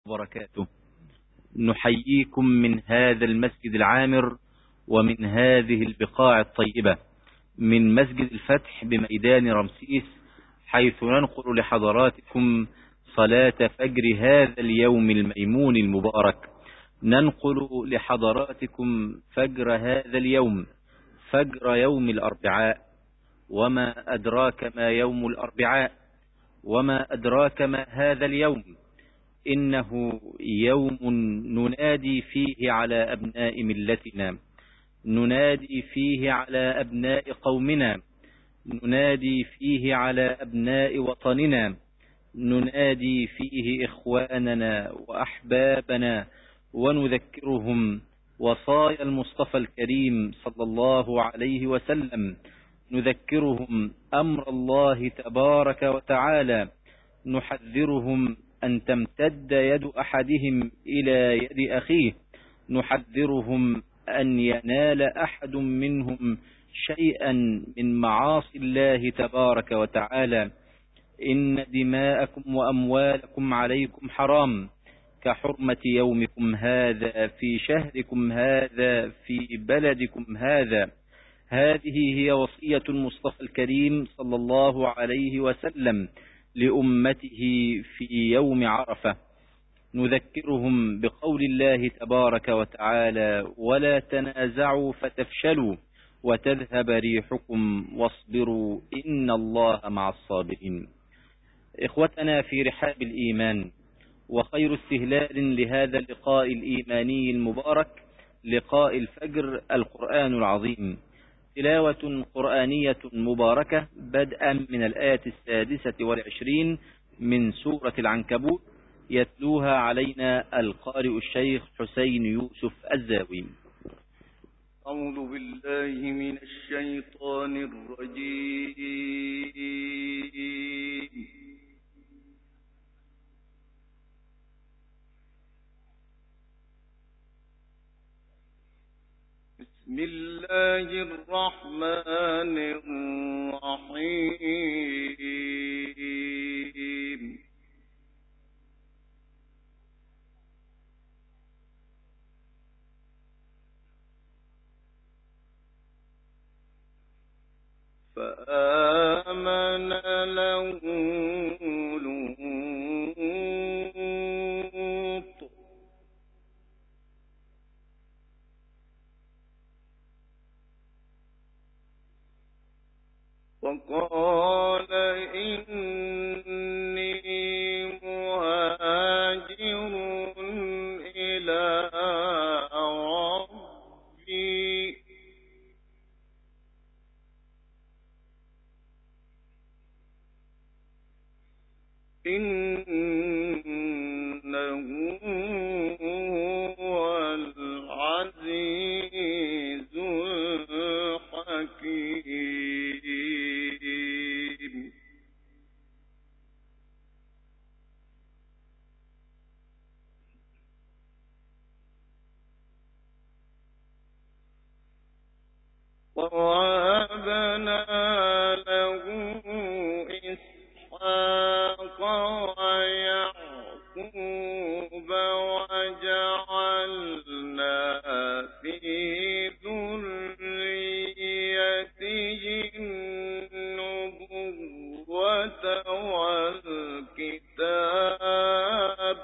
وبركاته. نحييكم من هذا المسجد العامر ومن هذه البقاع الطيبة، من مسجد الفتح بميدان رمسيس، حيث ننقل لحضراتكم صلاة فجر هذا اليوم الميمون المبارك. ننقل لحضراتكم فجر هذا اليوم، فجر يوم الأربعاء. وما أدراك ما يوم الأربعاء؟ وما أدراك ما هذا اليوم؟ إنه يوم ننادي فيه على أبناء ملتنا، ننادي فيه على أبناء قومنا، ننادي فيه على أبناء وطننا، ننادي فيه إخواننا وأحبابنا، ونذكرهم وصايا المصطفى الكريم صلى الله عليه وسلم، نذكرهم أمر الله تبارك وتعالى، نحذرهم أن تمتد يد أحدهم إلى يد أخيه، نحذرهم أن ينال أحد منهم شيئا من معاصي الله تبارك وتعالى. إن دماءكم وأموالكم عليكم حرام كحرمة يومكم هذا في شهركم هذا في بلدكم هذا. هذه هي وصية المصطفى الكريم صلى الله عليه وسلم لأمته في يوم عرفة. نذكرهم بقول الله تبارك وتعالى: ولا تنازعوا فتفشلوا وتذهب ريحكم واصبروا إن الله مع الصابرين. إخوتنا في رحاب الإيمان، وخير استهلال لهذا اللقاء الإيماني المبارك لقاء الفجر القرآن العظيم، تلاوة قرآنية مباركة بدءا من الآية 26 من سورة العنكبوت، يتلوها علينا القارئ الشيخ حسين يوسف الزاوي. أعوذ بالله من الشيطان الرجيم. بسم الله الرحمن الرحيم. فآمن له لوط وقال إني مهاجر إلى ربي إنه هو العزيز الحكيم. ووهبنا له إسحاق ويعقوب وجعلنا في ذريته النبوة والكتاب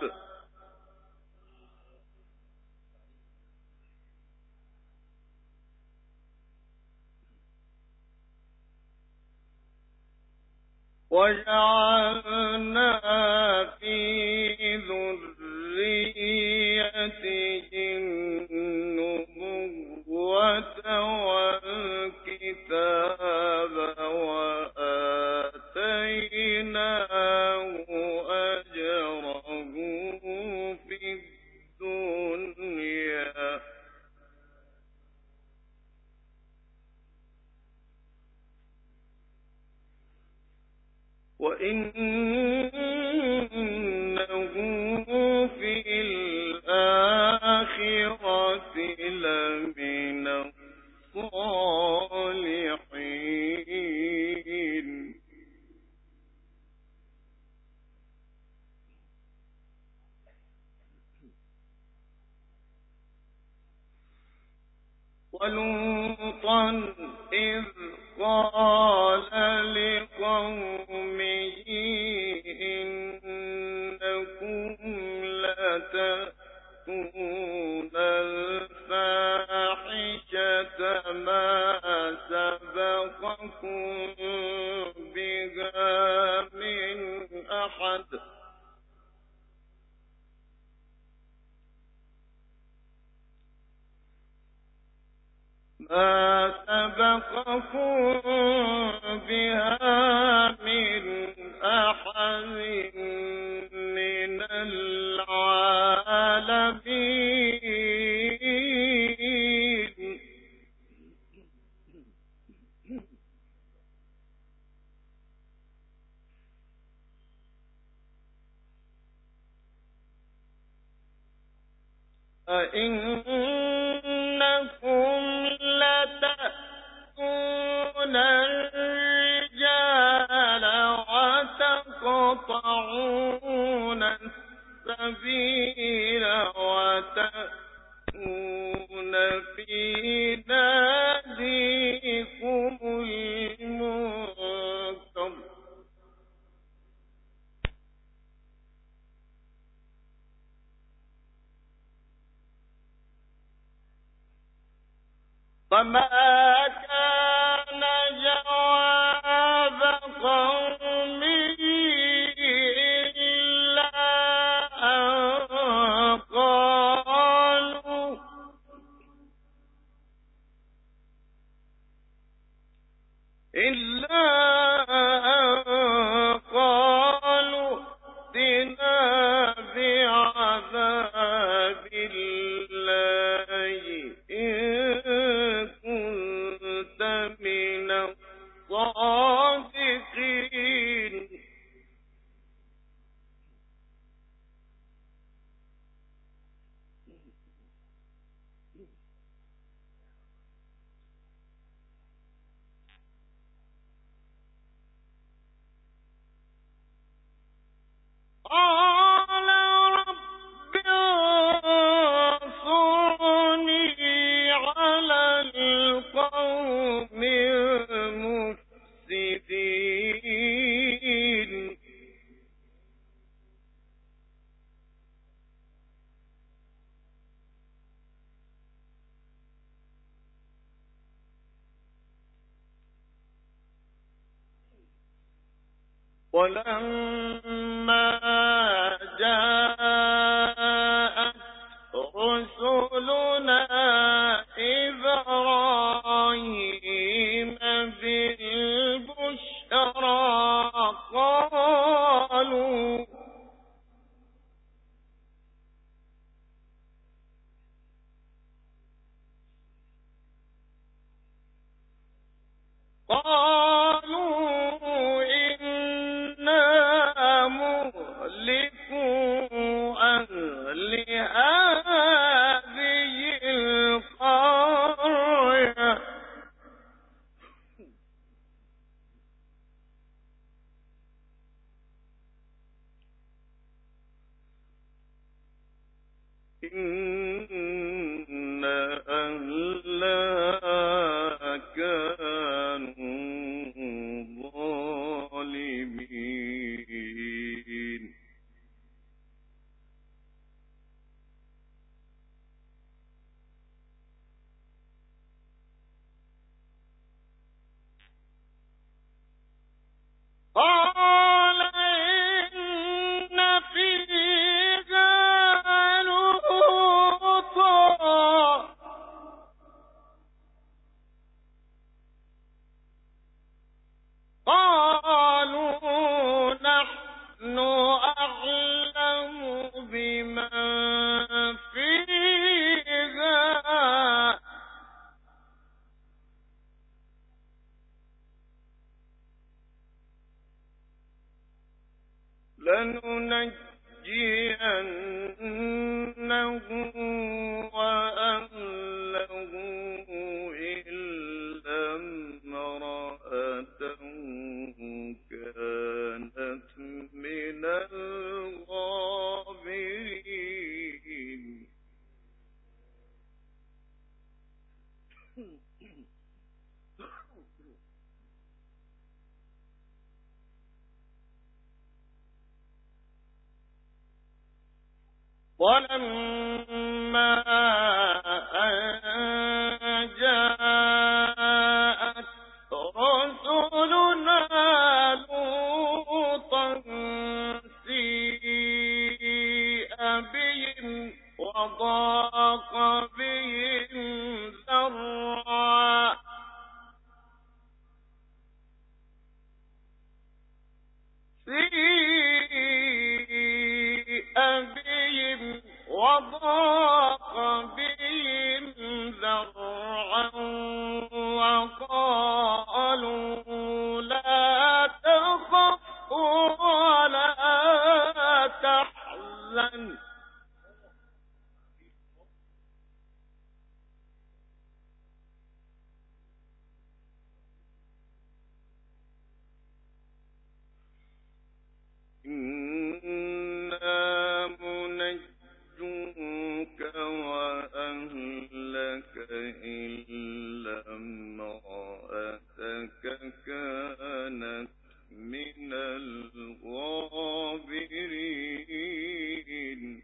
وجعلنا في ذريته النبوة والكتاب وآتيناه أجره في الدنيا وإنه ولوطا إذ قال لقومه إنكم لتأتون الفاحشة ما سبقكم بها من أحد من العالمين. أئنكم لتأتون الرجال وتقطعون السبيل وتأتون في ناديكم المنكر فما كان جواب قومه إلا أن قالوا ائتنا بعذاب الله إن كنت من الصادقين. قال رب انصرني على القوم المفسدين. ولما جاءت رسلنا إبراهيم بالبشرى قالوا إنا مهلكو أهل هذه القرية إن أهلها كانوا ظالمين. قال إن فيها لوطا قالوا نحن أعلم بمن فيها لننجينه وأهله إلا امرأته كانت من الغابرين. ولما أن جاءت رسلنا لوطا سيء بهم وضاق بهم ذرعا وقالوا لا تخف ولا تحزن إنا منجوك وأهلك إلا امرأتك كانت من الغابرين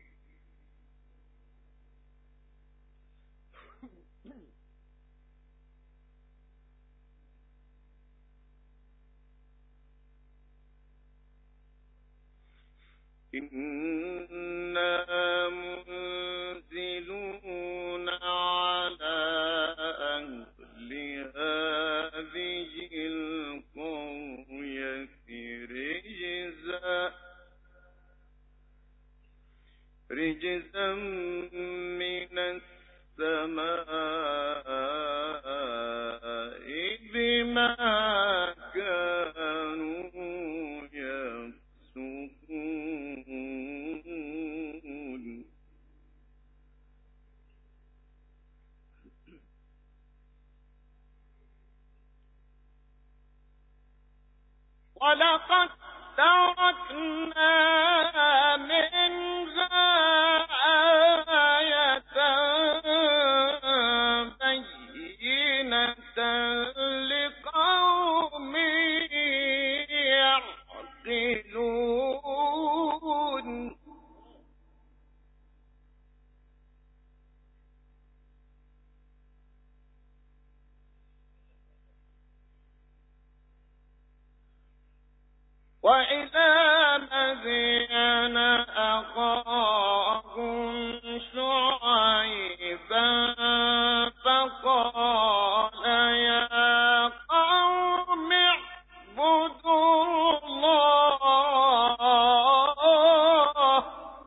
إنا منزلون على أهل هذه القرية رجزا من السماء بما كانوا يفسقون ولقد تركنا منها آية بينة لقوم يعقلون وإلى مدين أخاهم شعيبا فقال يا قوم اعبدوا الله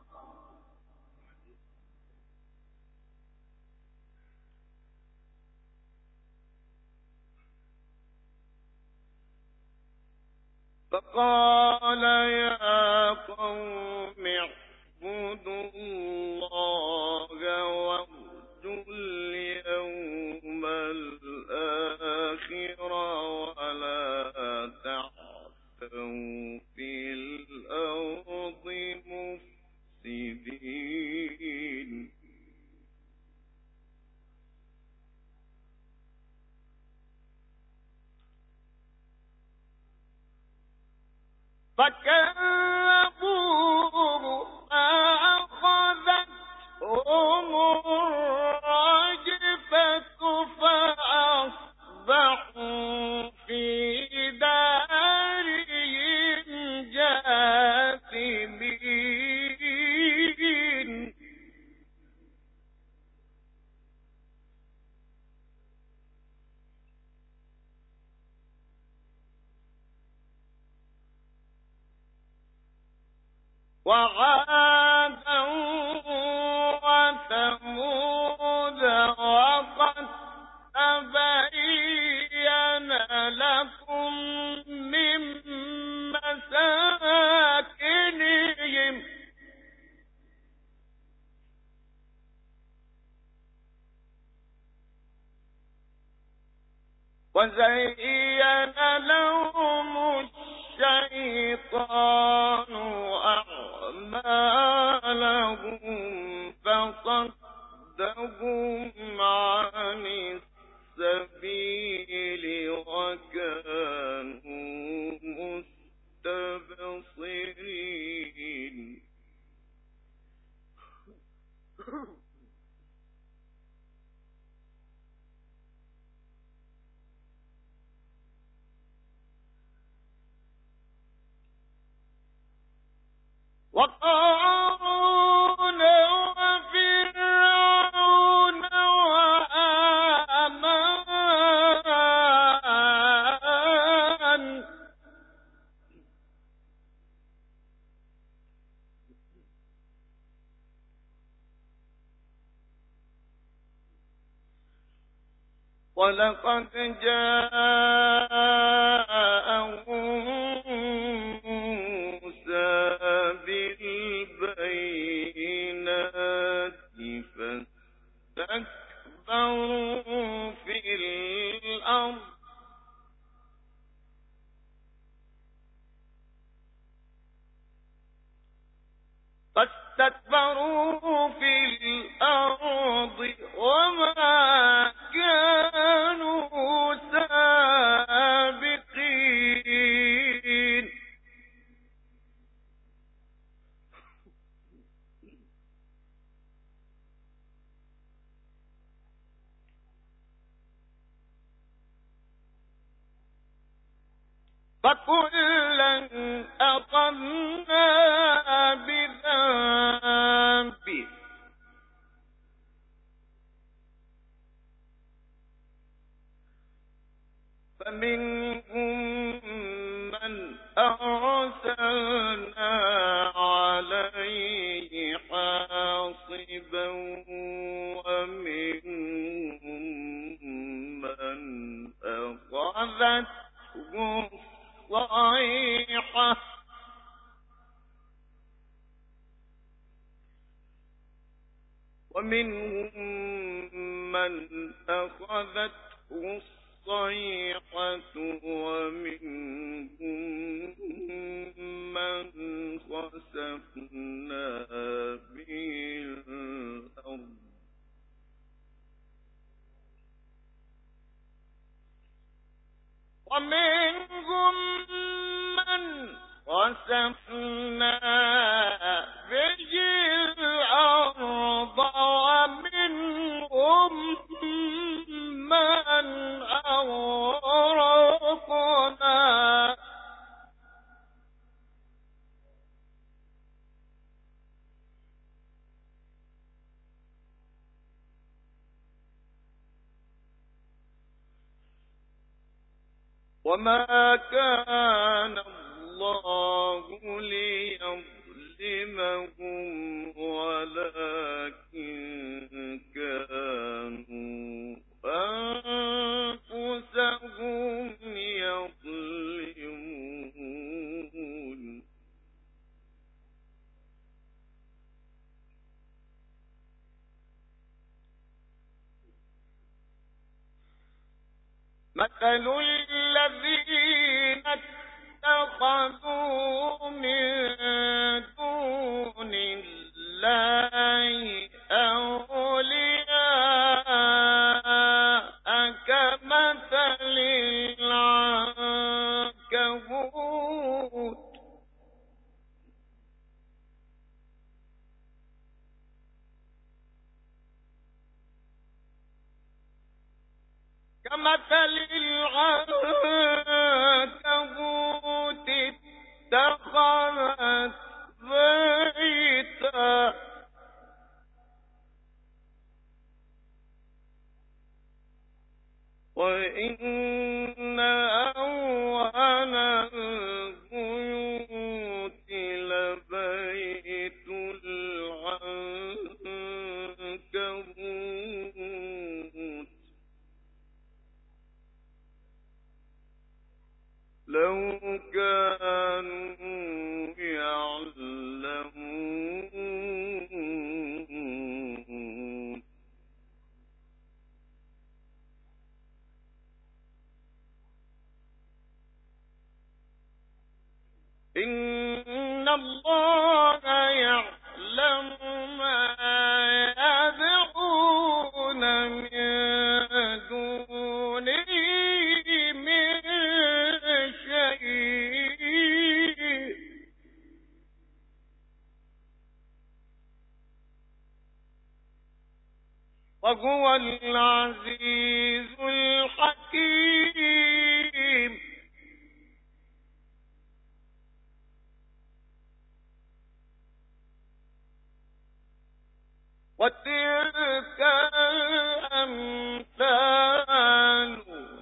وارجوا اليوم الآخر ولا تعثوا في الأرض مفسدين فكذبوه فأخذتهم الرجفة فأصبحوا في دارهم جاثمين وعادا وثمود وقد تبين لكم من مساكنهم وزين لهم الشيطان أعمالهم فصدهم عن السبيل وكانوا مستبصرين وقارون وفرعون وهامان ولقد جاءهم موسى بالبينات فاستكبروا في الأرض وما كانوا سابقين فكلا أخذنا بذنبه فمنهم من أرسلنا عليه حاصبا ومنهم من أخذته الصيحة ومنهم من خسفنا به الأرض ومنهم من خسفنا به الأرض ومنهم من أغرقنا وما كان الله ليظلمهم ولكن كانوا أنفسهم يظلمون مثل الذين اتخذوا من دون الله أولياء كمثل العنكبوت اتخذت بيتا وإن أوهن البيوت لبيت العنكبوت لو كانوا يعلمون. وهو العزيز الحكيم. وتلك الأمثال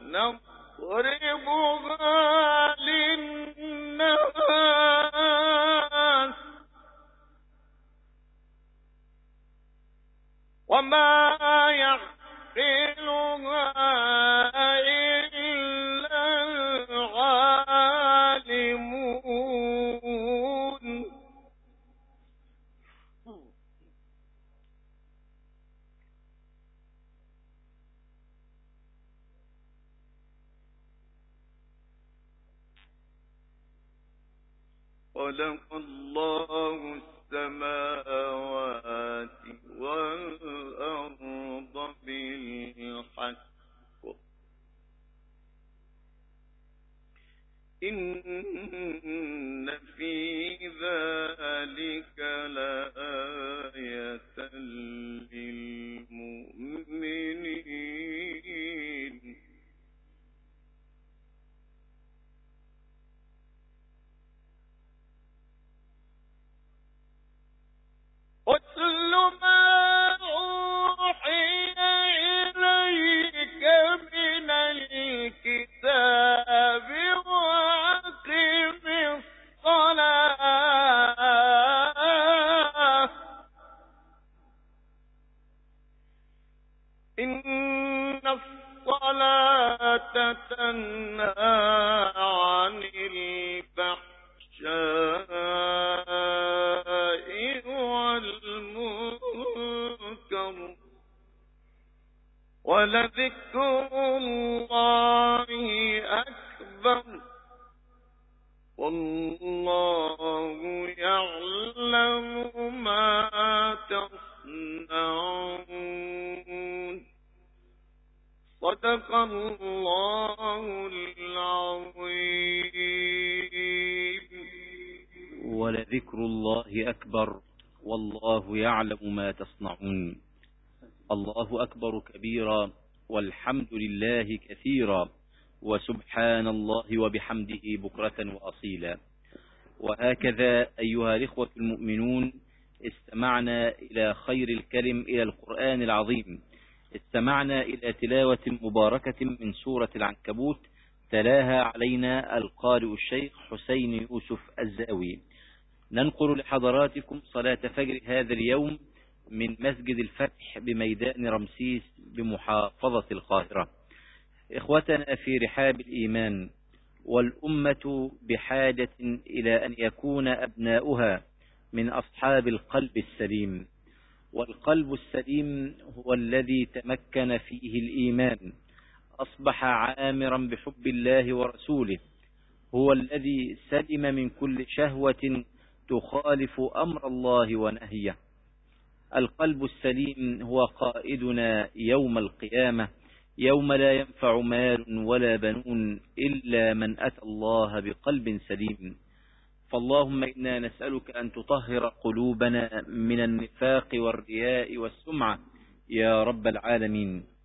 نضربها للناس وما يعقلها إلا العالمون. خلق الله السماوات والأرض بالحق إن في ذلك لآية للمؤمنين. اتل ما أوحي إليك من الكتاب وأقم الصلاة إن الصلاة تنهى عن الفحشاء والمنكر ولذكر الله أكبر والله يعلم ما تصنعون. صدق الله العظيم. ولذكر الله أكبر والله يعلم ما تصنعون. الله أكبر كبيرا والحمد لله كثيرا وسبحان الله وبحمده بكرة وأصيلا. وهكذا أيها الإخوة المؤمنون استمعنا إلى خير الكلم، إلى القرآن العظيم، استمعنا إلى تلاوة مباركة من سورة العنكبوت تلاها علينا القارئ الشيخ حسين يوسف الزاوي. ننقل لحضراتكم صلاة فجر هذا اليوم من مسجد الفتح بميدان رمسيس بمحافظة القاهرة. إخوتنا في رحاب الإيمان، والأمة بحاجة إلى أن يكون أبناؤها من أصحاب القلب السليم. والقلب السليم هو الذي تمكن فيه الإيمان، أصبح عامرا بحب الله ورسوله، هو الذي سلم من كل شهوة تخالف أمر الله ونهيه. القلب السليم هو قائدنا يوم القيامة، يوم لا ينفع مال ولا بنون إلا من أتى الله بقلب سليم. فاللهم إنا نسألك أن تطهر قلوبنا من النفاق والرياء والسمعة يا رب العالمين.